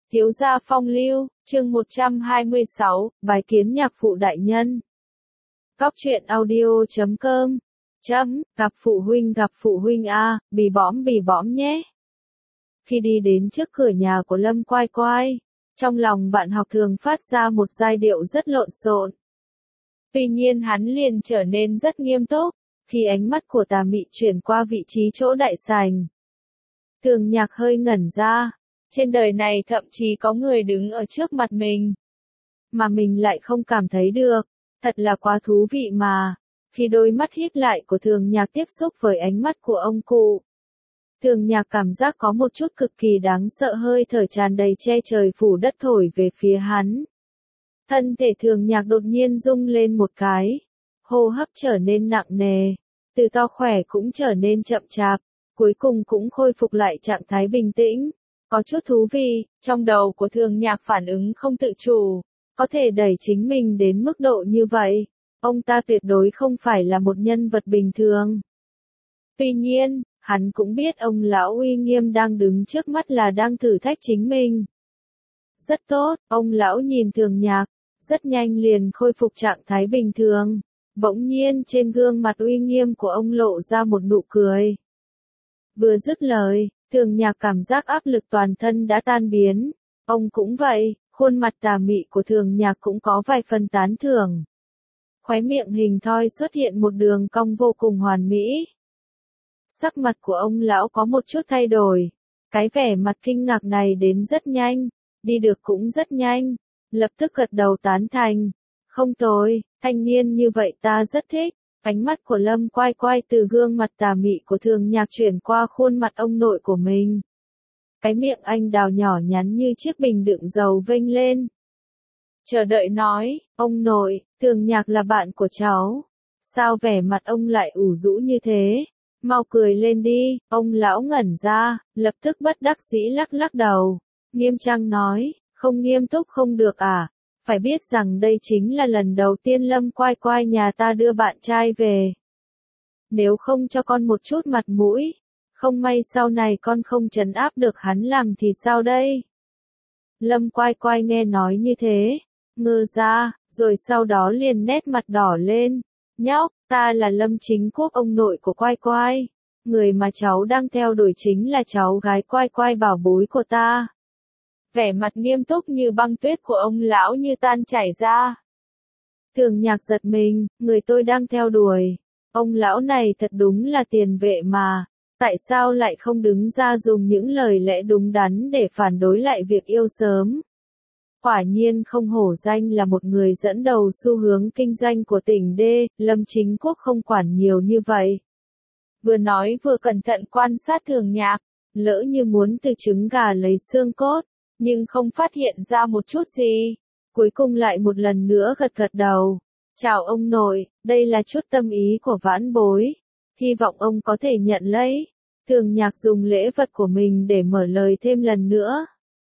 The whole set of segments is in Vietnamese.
Thiếu gia phong lưu, chương 126, bài kiến nhạc phụ đại nhân. Góc truyện audio.com gặp phụ huynh a, bì bõm nhé. Khi đi đến trước cửa nhà của Lâm Quai Quai, trong lòng bạn học thường phát ra một giai điệu rất lộn xộn. Tuy nhiên hắn liền trở nên rất nghiêm túc, khi ánh mắt của Tà Mị chuyển qua vị trí chỗ đại sảnh. Thường Nhạc hơi ngẩn ra. Trên đời này thậm chí có người đứng ở trước mặt mình, mà mình lại không cảm thấy được, thật là quá thú vị mà. Khi đôi mắt híp lại của Thường Nhạc tiếp xúc với ánh mắt của ông cụ, Thường Nhạc cảm giác có một chút cực kỳ đáng sợ, hơi thở tràn đầy che trời phủ đất thổi về phía hắn. Thân thể Thường Nhạc đột nhiên rung lên một cái, hô hấp trở nên nặng nề, từ to khỏe cũng trở nên chậm chạp, cuối cùng cũng khôi phục lại trạng thái bình tĩnh. Có chút thú vị, trong đầu của Thường Nhạc phản ứng không tự chủ, có thể đẩy chính mình đến mức độ như vậy. Ông ta tuyệt đối không phải là một nhân vật bình thường. Tuy nhiên, hắn cũng biết ông lão uy nghiêm đang đứng trước mắt là đang thử thách chính mình. Rất tốt, ông lão nhìn Thường Nhạc, rất nhanh liền khôi phục trạng thái bình thường. Bỗng nhiên trên gương mặt uy nghiêm của ông lộ ra một nụ cười. Vừa dứt lời, Thường Nhạc cảm giác áp lực toàn thân đã tan biến. Ông cũng vậy, khuôn mặt tà mị của Thường Nhạc cũng có vài phần tán thưởng. Khóe miệng hình thoi xuất hiện một đường cong vô cùng hoàn mỹ. Sắc mặt của ông lão có một chút thay đổi. Cái vẻ mặt kinh ngạc này đến rất nhanh, đi được cũng rất nhanh, lập tức gật đầu tán thành. Không tồi, thanh niên như vậy ta rất thích. Ánh mắt của Lâm Quai Quai từ gương mặt tà mị của Thường Nhạc chuyển qua khuôn mặt ông nội của mình. Cái miệng anh đào nhỏ nhắn như chiếc bình đựng dầu vênh lên. Chờ đợi nói, ông nội, Thường Nhạc là bạn của cháu. Sao vẻ mặt ông lại ủ rũ như thế? Mau cười lên đi, ông lão ngẩn ra, lập tức bất đắc dĩ lắc lắc đầu. Nghiêm trang nói, không nghiêm túc không được à? Phải biết rằng đây chính là lần đầu tiên Lâm Quai Quai nhà ta đưa bạn trai về. Nếu không cho con một chút mặt mũi, không may sau này con không trấn áp được hắn làm thì sao đây? Lâm Quai Quai nghe nói như thế, ngơ ra, rồi sau đó liền nét mặt đỏ lên. Nhóc, ta là Lâm Chính Quốc, ông nội của Quai Quai. Người mà cháu đang theo đuổi chính là cháu gái Quai Quai bảo bối của ta. Vẻ mặt nghiêm túc như băng tuyết của ông lão như tan chảy ra. Thường Nhạc giật mình, người tôi đang theo đuổi. Ông lão này thật đúng là tiền vệ mà. Tại sao lại không đứng ra dùng những lời lẽ đúng đắn để phản đối lại việc yêu sớm? Quả nhiên không hổ danh là một người dẫn đầu xu hướng kinh doanh của tỉnh D, Lâm Chính Quốc không quản nhiều như vậy. Vừa nói vừa cẩn thận quan sát Thường Nhạc, lỡ như muốn từ trứng gà lấy xương cốt, nhưng không phát hiện ra một chút gì. Cuối cùng lại một lần nữa gật gật đầu. Chào ông nội, đây là chút tâm ý của vãn bối. Hy vọng ông có thể nhận lấy. Thường Nhạc dùng lễ vật của mình để mở lời thêm lần nữa.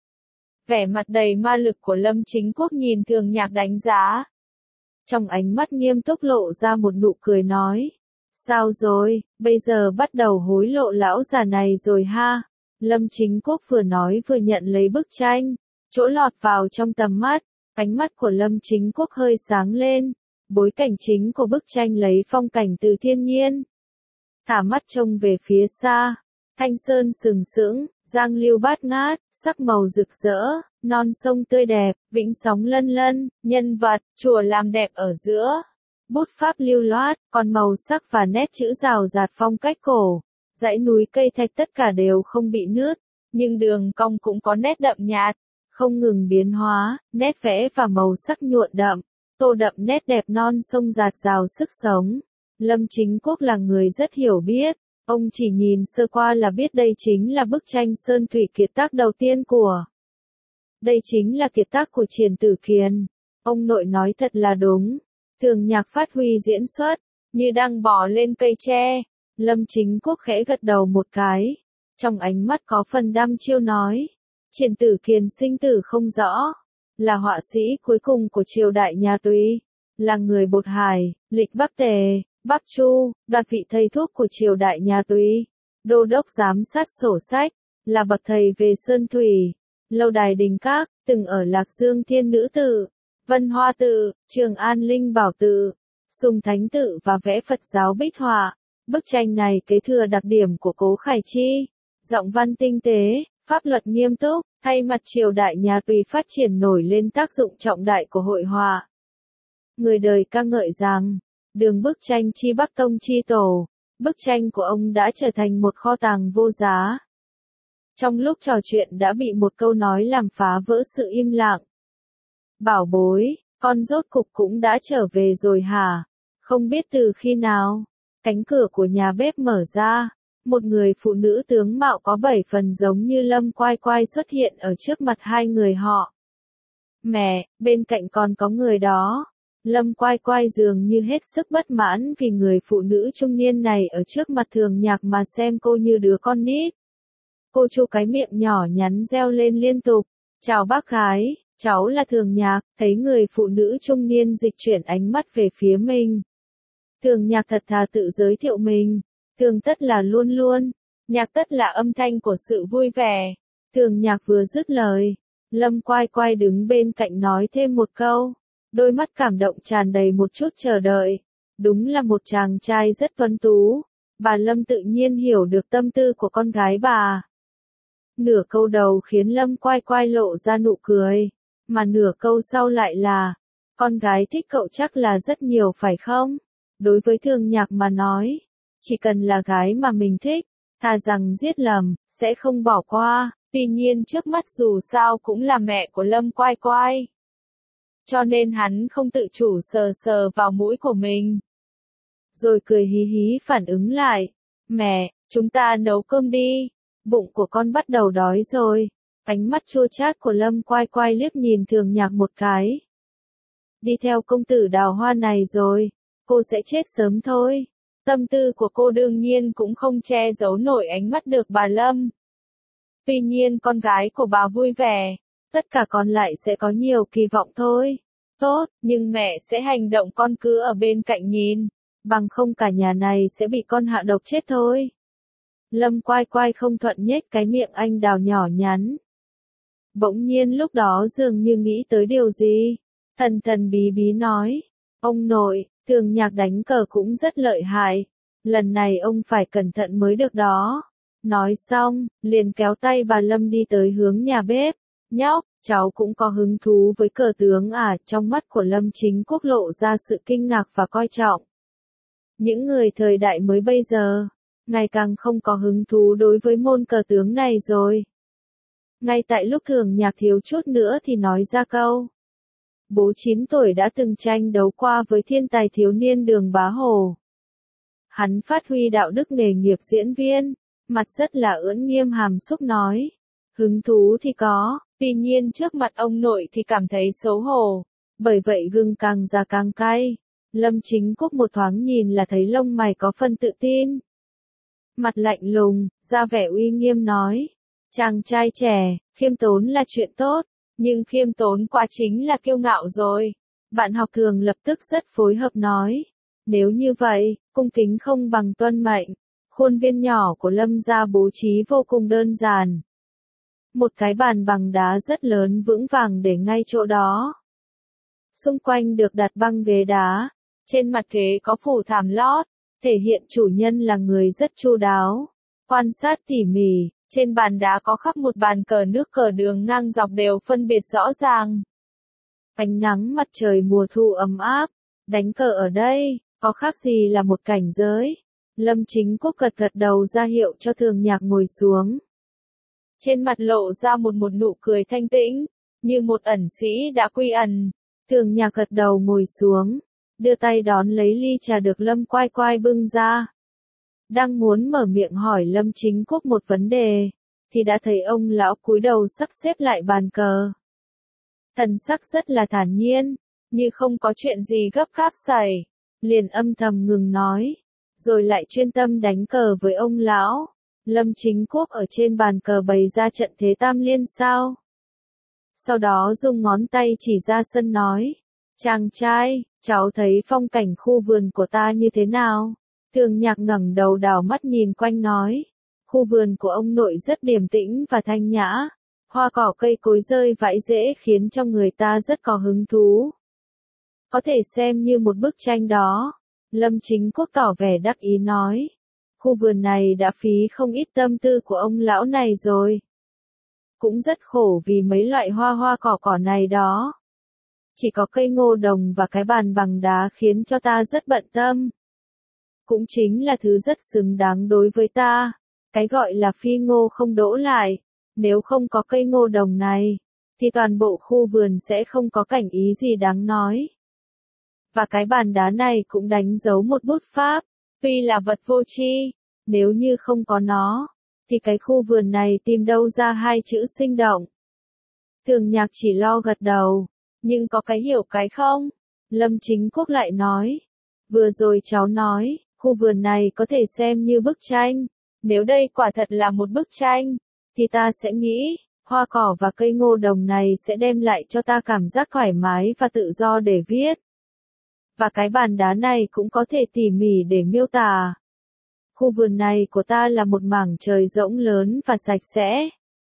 Vẻ mặt đầy ma lực của Lâm Chính Quốc nhìn Thường Nhạc đánh giá. Trong ánh mắt nghiêm túc lộ ra một nụ cười nói. Sao rồi, bây giờ bắt đầu hối lộ lão già này rồi ha? Lâm Chính Quốc vừa nói vừa nhận lấy bức tranh, chỗ lọt vào trong tầm mắt, ánh mắt của Lâm Chính Quốc hơi sáng lên, bối cảnh chính của bức tranh lấy phong cảnh từ thiên nhiên. Thả mắt trông về phía xa, thanh sơn sừng sững, giang lưu bát ngát, sắc màu rực rỡ, non sông tươi đẹp, vĩnh sóng lân lân, nhân vật, chùa làm đẹp ở giữa. Bút pháp lưu loát, còn màu sắc và nét chữ rào rạt phong cách cổ. Dãy núi cây thạch tất cả đều không bị nứt, nhưng đường cong cũng có nét đậm nhạt, không ngừng biến hóa, nét vẽ và màu sắc nhuộm đậm, tô đậm nét đẹp non sông dạt dào sức sống. Lâm Chính Quốc là người rất hiểu biết, ông chỉ nhìn sơ qua là biết đây chính là bức tranh sơn thủy kiệt tác đầu tiên của. Đây chính là kiệt tác của Triển Tử Kiền. Ông nội nói thật là đúng. Thường Nhạc phát huy diễn xuất, như đang bò lên cây tre. Lâm Chính Quốc khẽ gật đầu một cái, trong ánh mắt có phần đăm chiêu nói. Triển Tử Kiền sinh tử không rõ, là họa sĩ cuối cùng của triều đại nhà Tùy, là người Bột Hải, lịch Bắc Tề, Bắc Chu, đoạt vị thầy thuốc của triều đại nhà Tùy, đô đốc giám sát sổ sách, là bậc thầy về sơn thủy, lâu đài đình các, từng ở Lạc Dương Thiên Nữ Tự, Vân Hoa Tự, Trường An Linh Bảo Tự, Sùng Thánh Tự và vẽ Phật giáo bích họa. Bức tranh này kế thừa đặc điểm của Cố Khải Chi, giọng văn tinh tế, pháp luật nghiêm túc, thay mặt triều đại nhà Tùy phát triển nổi lên tác dụng trọng đại của hội họa. Người đời ca ngợi rằng, đường bức tranh chi Bắc Tông chi tổ, bức tranh của ông đã trở thành một kho tàng vô giá. Trong lúc trò chuyện đã bị một câu nói làm phá vỡ sự im lặng. Bảo bối, con rốt cục cũng đã trở về rồi hả? Không biết từ khi nào, cánh cửa của nhà bếp mở ra, một người phụ nữ tướng mạo có 7 phần giống như Lâm Quai Quai xuất hiện ở trước mặt hai người họ. Mẹ, bên cạnh còn có người đó. Lâm Quai Quai dường như hết sức bất mãn vì người phụ nữ trung niên này ở trước mặt Thường Nhạc mà xem cô như đứa con nít. Cô chu cái miệng nhỏ nhắn reo lên liên tục. Chào bác gái, cháu là Thường Nhạc. Thấy người phụ nữ trung niên dịch chuyển ánh mắt về phía mình. Thường Nhạc thật thà tự giới thiệu mình. Thường tất là luôn luôn. Nhạc tất là âm thanh của sự vui vẻ. Thường Nhạc vừa dứt lời. Lâm Quai Quai đứng bên cạnh nói thêm một câu. Đôi mắt cảm động tràn đầy một chút chờ đợi. Đúng là một chàng trai rất tuấn tú. Bà Lâm tự nhiên hiểu được tâm tư của con gái bà. Nửa câu đầu khiến Lâm Quai Quai lộ ra nụ cười. Mà nửa câu sau lại là, con gái thích cậu chắc là rất nhiều phải không? Đối với Thường Nhạc mà nói, chỉ cần là gái mà mình thích, thà rằng giết lầm, sẽ không bỏ qua. Tuy nhiên trước mắt dù sao cũng là mẹ của Lâm Quai Quai. Cho nên hắn không tự chủ sờ sờ vào mũi của mình. Rồi cười hí hí phản ứng lại. Mẹ, chúng ta nấu cơm đi. Bụng của con bắt đầu đói rồi. Ánh mắt chua chát của Lâm Quai Quai liếc nhìn Thường Nhạc một cái. Đi theo công tử Đào Hoa này rồi, cô sẽ chết sớm thôi. Tâm tư của cô đương nhiên cũng không che giấu nổi ánh mắt được bà Lâm. Tuy nhiên con gái của bà vui vẻ, tất cả còn lại sẽ có nhiều kỳ vọng thôi. Tốt, nhưng mẹ sẽ hành động, con cứ ở bên cạnh nhìn, bằng không cả nhà này sẽ bị con hạ độc chết thôi. Lâm Quai Quai không thuận nhếch cái miệng anh đào nhỏ nhắn. Bỗng nhiên lúc đó dường như nghĩ tới điều gì. Thần thần bí bí nói. Ông nội, Thường Nhạc đánh cờ cũng rất lợi hại. Lần này ông phải cẩn thận mới được đó. Nói xong, liền kéo tay bà Lâm đi tới hướng nhà bếp. Nhóc, cháu cũng có hứng thú với cờ tướng à? Trong mắt của Lâm Chính Quốc lộ ra sự kinh ngạc và coi trọng. Những người thời đại mới bây giờ, ngày càng không có hứng thú đối với môn cờ tướng này rồi. Ngay tại lúc Thường Nhạc thiếu chút nữa thì nói ra câu. Bố 9 tuổi đã từng tranh đấu qua với thiên tài thiếu niên Đường Bá Hồ. Hắn phát huy đạo đức nghề nghiệp diễn viên, mặt rất là ưỡn nghiêm hàm xúc nói. Hứng thú thì có, tuy nhiên trước mặt ông nội thì cảm thấy xấu hổ. Bởi vậy gừng càng già càng cay. Lâm Chính Quốc một thoáng nhìn là thấy lông mày có phần tự tin. Mặt lạnh lùng, ra vẻ uy nghiêm nói. Chàng trai trẻ, khiêm tốn là chuyện tốt, nhưng khiêm tốn quá chính là kiêu ngạo rồi. Bạn học Thường lập tức rất phối hợp nói. Nếu như vậy, cung kính không bằng tuân mệnh. Khuôn viên nhỏ của Lâm gia bố trí vô cùng đơn giản. Một cái bàn bằng đá rất lớn vững vàng để ngay chỗ đó. Xung quanh được đặt băng ghế đá. Trên mặt ghế có phủ thảm lót, thể hiện chủ nhân là người rất chu đáo. Quan sát tỉ mỉ, trên bàn đá có khắc một bàn cờ nước, cờ đường ngang dọc đều phân biệt rõ ràng. Ánh nắng mặt trời mùa thu ấm áp, đánh cờ ở đây, có khác gì là một cảnh giới. Lâm Chính Quốc gật gật đầu ra hiệu cho Thường Nhạc ngồi xuống. Trên mặt lộ ra một nụ cười thanh tĩnh, như một ẩn sĩ đã quy ẩn. Thường Nhạc gật đầu ngồi xuống, đưa tay đón lấy ly trà được Lâm Quai Quai bưng ra. Đang muốn mở miệng hỏi Lâm Chính Quốc một vấn đề, thì đã thấy ông lão cúi đầu sắp xếp lại bàn cờ. Thần sắc rất là thản nhiên, như không có chuyện gì gấp gáp xảy, liền âm thầm ngừng nói, rồi lại chuyên tâm đánh cờ với ông lão. Lâm Chính Quốc ở trên bàn cờ bày ra trận thế tam liên sao. Sau đó dùng ngón tay chỉ ra sân nói, chàng trai, cháu thấy phong cảnh khu vườn của ta như thế nào? Thường Nhạc ngẩng đầu đảo mắt nhìn quanh nói, khu vườn của ông nội rất điềm tĩnh và thanh nhã, Hoa cỏ cây cối rơi vãi rễ khiến cho người ta rất có hứng thú. Có thể xem như một bức tranh đó. Lâm Chính Quốc tỏ vẻ đắc ý nói. Khu vườn này đã phí không ít tâm tư của ông lão này rồi. Cũng rất khổ vì mấy loại hoa cỏ này đó. Chỉ có cây ngô đồng và cái bàn bằng đá khiến cho ta rất bận tâm. Cũng chính là thứ rất xứng đáng đối với ta. Cái gọi là phi ngô không đỗ lại. Nếu không có cây ngô đồng này, thì toàn bộ khu vườn sẽ không có cảnh ý gì đáng nói. Và cái bàn đá này cũng đánh dấu một bút pháp, tuy là vật vô tri, nếu như không có nó, thì cái khu vườn này tìm đâu ra hai chữ sinh động. Thường Nhạc chỉ lo gật đầu, nhưng có cái hiểu cái không? Lâm Chính Quốc lại nói. Vừa rồi cháu nói, khu vườn này có thể xem như bức tranh. Nếu đây quả thật là một bức tranh, thì ta sẽ nghĩ, hoa cỏ và cây ngô đồng này sẽ đem lại cho ta cảm giác thoải mái và tự do để viết. Và cái bàn đá này cũng có thể tỉ mỉ để miêu tả. Khu vườn này của ta là một mảng trời rỗng lớn và sạch sẽ.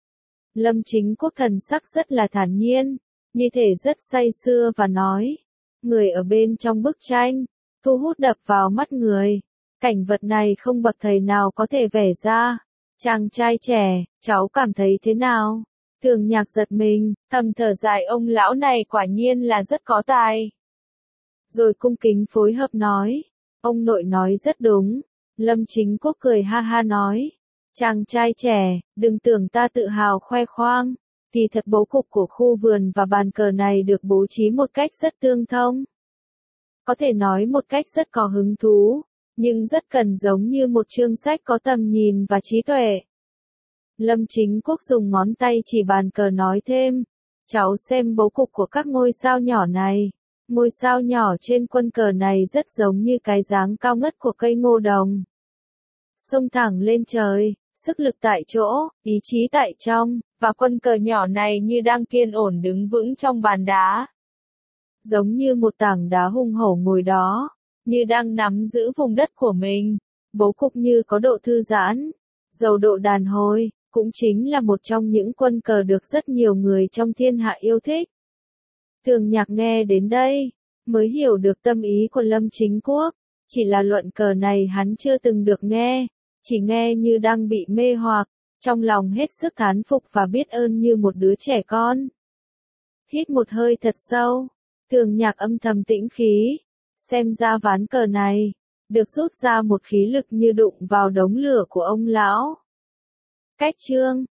Lâm Chính Quốc thần sắc rất là thản nhiên, như thể rất say sưa và nói. Người ở bên trong bức tranh, thu hút đập vào mắt người. Cảnh vật này không bậc thầy nào có thể vẽ ra. Chàng trai trẻ, cháu cảm thấy thế nào? Thường Nhạc giật mình, thầm thở dài ông lão này quả nhiên là rất có tài. Rồi cung kính phối hợp nói. Ông nội nói rất đúng. Lâm Chính Quốc cười ha ha nói. Chàng trai trẻ, đừng tưởng ta tự hào khoe khoang. Thì thật bố cục của khu vườn và bàn cờ này được bố trí một cách rất tương thông. Có thể nói một cách rất có hứng thú, nhưng rất cần giống như một chương sách có tầm nhìn và trí tuệ. Lâm Chính Quốc dùng ngón tay chỉ bàn cờ nói thêm. Cháu xem bố cục của các ngôi sao nhỏ này. Ngôi sao nhỏ trên quân cờ này rất giống như cái dáng cao ngất của cây ngô đồng. Xông thẳng lên trời, sức lực tại chỗ, ý chí tại trong, và quân cờ nhỏ này như đang kiên ổn đứng vững trong bàn đá. Giống như một tảng đá hùng hổ ngồi đó, như đang nắm giữ vùng đất của mình. Bố cục như có độ thư giãn, giàu độ đàn hồi, cũng chính là một trong những quân cờ được rất nhiều người trong thiên hạ yêu thích. Thường Nhạc nghe đến đây, mới hiểu được tâm ý của Lâm Chính Quốc. Chỉ là luận cờ này hắn chưa từng được nghe, chỉ nghe như đang bị mê hoặc, trong lòng hết sức thán phục và biết ơn như một đứa trẻ con. Hít một hơi thật sâu, Thường Nhạc âm thầm tĩnh khí, xem ra ván cờ này, được rút ra một khí lực như đụng vào đống lửa của ông lão. Cách chương